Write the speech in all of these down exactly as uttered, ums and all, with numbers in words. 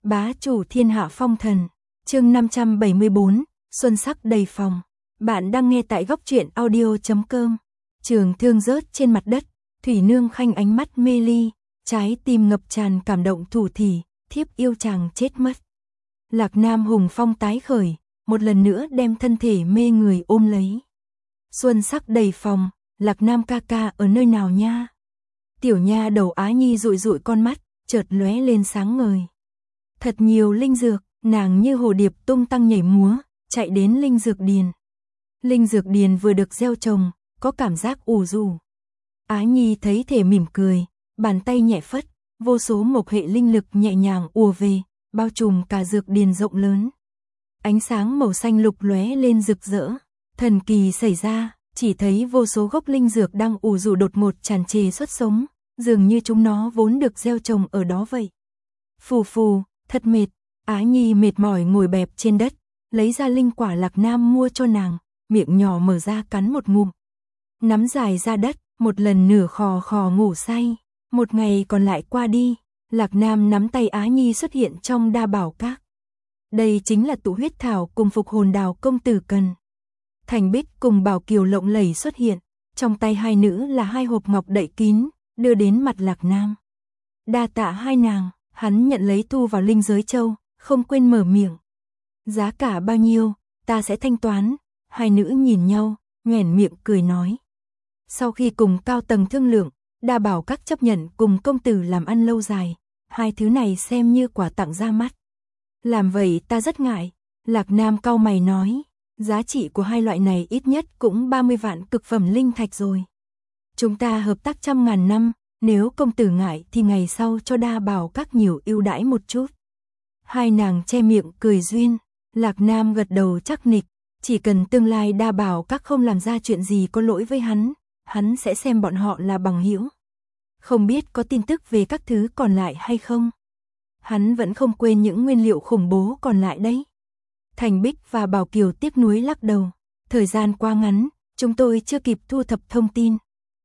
Bá chủ thiên hạ phong thần, chương năm trăm bảy mươi bốn, xuân sắc đầy phòng. Bạn đang nghe tại góc truyện audio chấm com. Trường thương rớt trên mặt đất, Thủy Nương Khanh ánh mắt mê ly, trái tim ngập tràn cảm động thủ thỉ, thiếp yêu chàng chết mất. Lạc Nam hùng phong tái khởi, một lần nữa đem thân thể mê người ôm lấy. Xuân sắc đầy phòng, Lạc Nam ca ca ở nơi nào nha? Tiểu nha đầu Á Nhi dụi dụi con mắt, chợt lóe lên sáng ngời. Thật nhiều linh dược, nàng như hồ điệp tung tăng nhảy múa, chạy đến linh dược điền. Linh dược điền vừa được gieo trồng, có cảm giác ủ rũ. Á Nhi thấy thể mỉm cười, bàn tay nhẹ phất, vô số mộc hệ linh lực nhẹ nhàng ùa về, bao trùm cả dược điền rộng lớn. Ánh sáng màu xanh lục lóe lên rực rỡ, thần kỳ xảy ra, chỉ thấy vô số gốc linh dược đang ủ rũ đột ngột tràn trề xuất sống, dường như chúng nó vốn được gieo trồng ở đó vậy. Phù phù, thật mệt, Á Nhi mệt mỏi ngồi bẹp trên đất, lấy ra linh quả Lạc Nam mua cho nàng, miệng nhỏ mở ra cắn một ngụm. Nắm dài ra đất, một lần nửa khò khò ngủ say. Một ngày còn lại qua đi, Lạc Nam nắm tay Á Nhi xuất hiện trong Đa Bảo Các. Đây chính là tụ huyết thảo cùng phục hồn đào công tử cần. Thành Bích cùng Bảo Kiều lộng lẫy xuất hiện, trong tay hai nữ là hai hộp ngọc đậy kín, đưa đến mặt Lạc Nam. Đa tạ hai nàng, hắn nhận lấy thu vào linh giới châu, không quên mở miệng. Giá cả bao nhiêu, ta sẽ thanh toán. Hai nữ nhìn nhau, nhoẻn miệng cười nói. Sau khi cùng cao tầng thương lượng, Đa Bảo Các chấp nhận cùng công tử làm ăn lâu dài, hai thứ này xem như quà tặng ra mắt. Làm vậy ta rất ngại, Lạc Nam cau mày nói, giá trị của hai loại này ít nhất cũng ba mươi vạn cực phẩm linh thạch rồi. Chúng ta hợp tác trăm ngàn năm, nếu công tử ngại thì ngày sau cho Đa Bảo Các nhiều ưu đãi một chút. Hai nàng che miệng cười duyên, Lạc Nam gật đầu chắc nịch, chỉ cần tương lai Đa Bảo Các không làm ra chuyện gì có lỗi với hắn, hắn sẽ xem bọn họ là bằng hữu. Không biết có tin tức về các thứ còn lại hay không? Hắn vẫn không quên những nguyên liệu khủng bố còn lại đấy. Thành Bích và Bảo Kiều tiếc nuối lắc đầu. Thời gian quá ngắn, chúng tôi chưa kịp thu thập thông tin.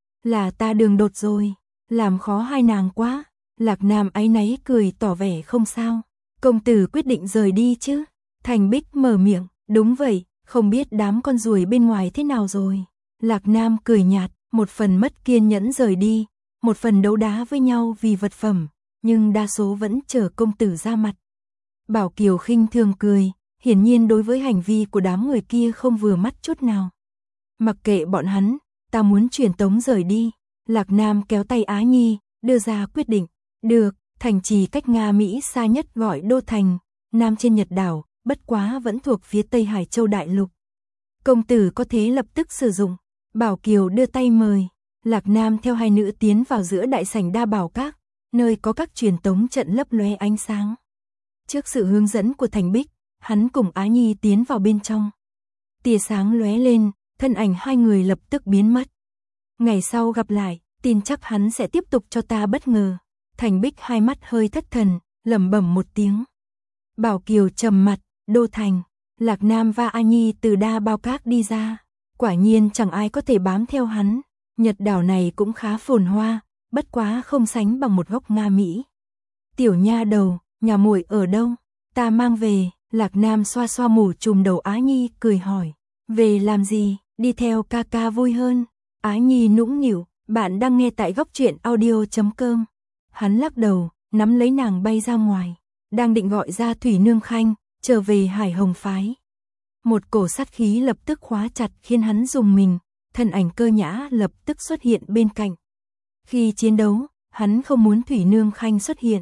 Là ta đường đột rồi, làm khó hai nàng quá. Lạc Nam áy náy cười tỏ vẻ không sao. Công tử quyết định rời đi chứ? Thành Bích mở miệng, đúng vậy, không biết đám con ruồi bên ngoài thế nào rồi. Lạc Nam cười nhạt, một phần mất kiên nhẫn rời đi, một phần đấu đá với nhau vì vật phẩm, nhưng đa số vẫn chờ công tử ra mặt. Bảo Kiều khinh thường cười, hiển nhiên đối với hành vi của đám người kia không vừa mắt chút nào. Mặc kệ bọn hắn, ta muốn truyền tống rời đi. Lạc Nam kéo tay Á Nhi, đưa ra quyết định. Được, thành trì cách Nga Mỹ xa nhất gọi Đô Thành, nam trên Nhật đảo, bất quá vẫn thuộc phía Tây Hải Châu Đại Lục. Công tử có thể lập tức sử dụng. Bảo Kiều đưa tay mời, Lạc Nam theo hai nữ tiến vào giữa đại sảnh Đa Bảo Các, nơi có các truyền tống trận lấp lóe ánh sáng. Trước sự hướng dẫn của Thành Bích, hắn cùng Á Nhi tiến vào bên trong. Tia sáng lóe lên, thân ảnh hai người lập tức biến mất. Ngày sau gặp lại, tin chắc hắn sẽ tiếp tục cho ta bất ngờ. Thành Bích hai mắt hơi thất thần, lẩm bẩm một tiếng. Bảo Kiều trầm mặt, Đô Thành, Lạc Nam và Á Nhi từ Đa Bảo Các đi ra. Quả nhiên chẳng ai có thể bám theo hắn. Nhật đảo này cũng khá phồn hoa, bất quá không sánh bằng một góc Nga Mỹ. Tiểu nha đầu, nhà muội ở đâu? Ta mang về. Lạc Nam xoa xoa mủ trùm đầu Á Nhi cười hỏi. Về làm gì? Đi theo ca ca vui hơn. Á Nhi nũng nịu, bạn đang nghe tại góc truyện audio chấm com. Hắn lắc đầu, nắm lấy nàng bay ra ngoài. Đang định gọi ra Thủy Nương Khanh, trở về Hải Hồng Phái. Một cổ sát khí lập tức khóa chặt khiến hắn rùng mình, thân ảnh cơ nhã lập tức xuất hiện bên cạnh. Khi chiến đấu, hắn không muốn Thủy Nương Khanh xuất hiện.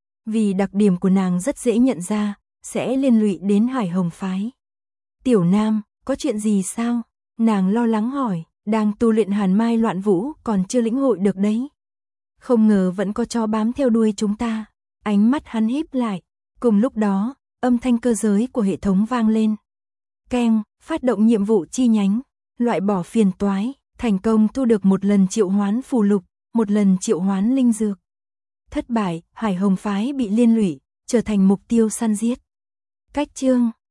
Vì đặc điểm của nàng rất dễ nhận ra, sẽ liên lụy đến Hải Hồng Phái. Tiểu Nam, có chuyện gì sao? Nàng lo lắng hỏi, đang tu luyện Hàn Mai Loạn Vũ còn chưa lĩnh hội được đấy. Không ngờ vẫn có chó bám theo đuôi chúng ta. Ánh mắt hắn híp lại, cùng lúc đó, âm thanh cơ giới của hệ thống vang lên. Keng, phát động nhiệm vụ chi nhánh, loại bỏ phiền toái, thành công thu được một lần triệu hoán phù lục, một lần triệu hoán linh dược. Thất bại, Hải Hồng Phái bị liên lụy, trở thành mục tiêu săn giết. Cách chương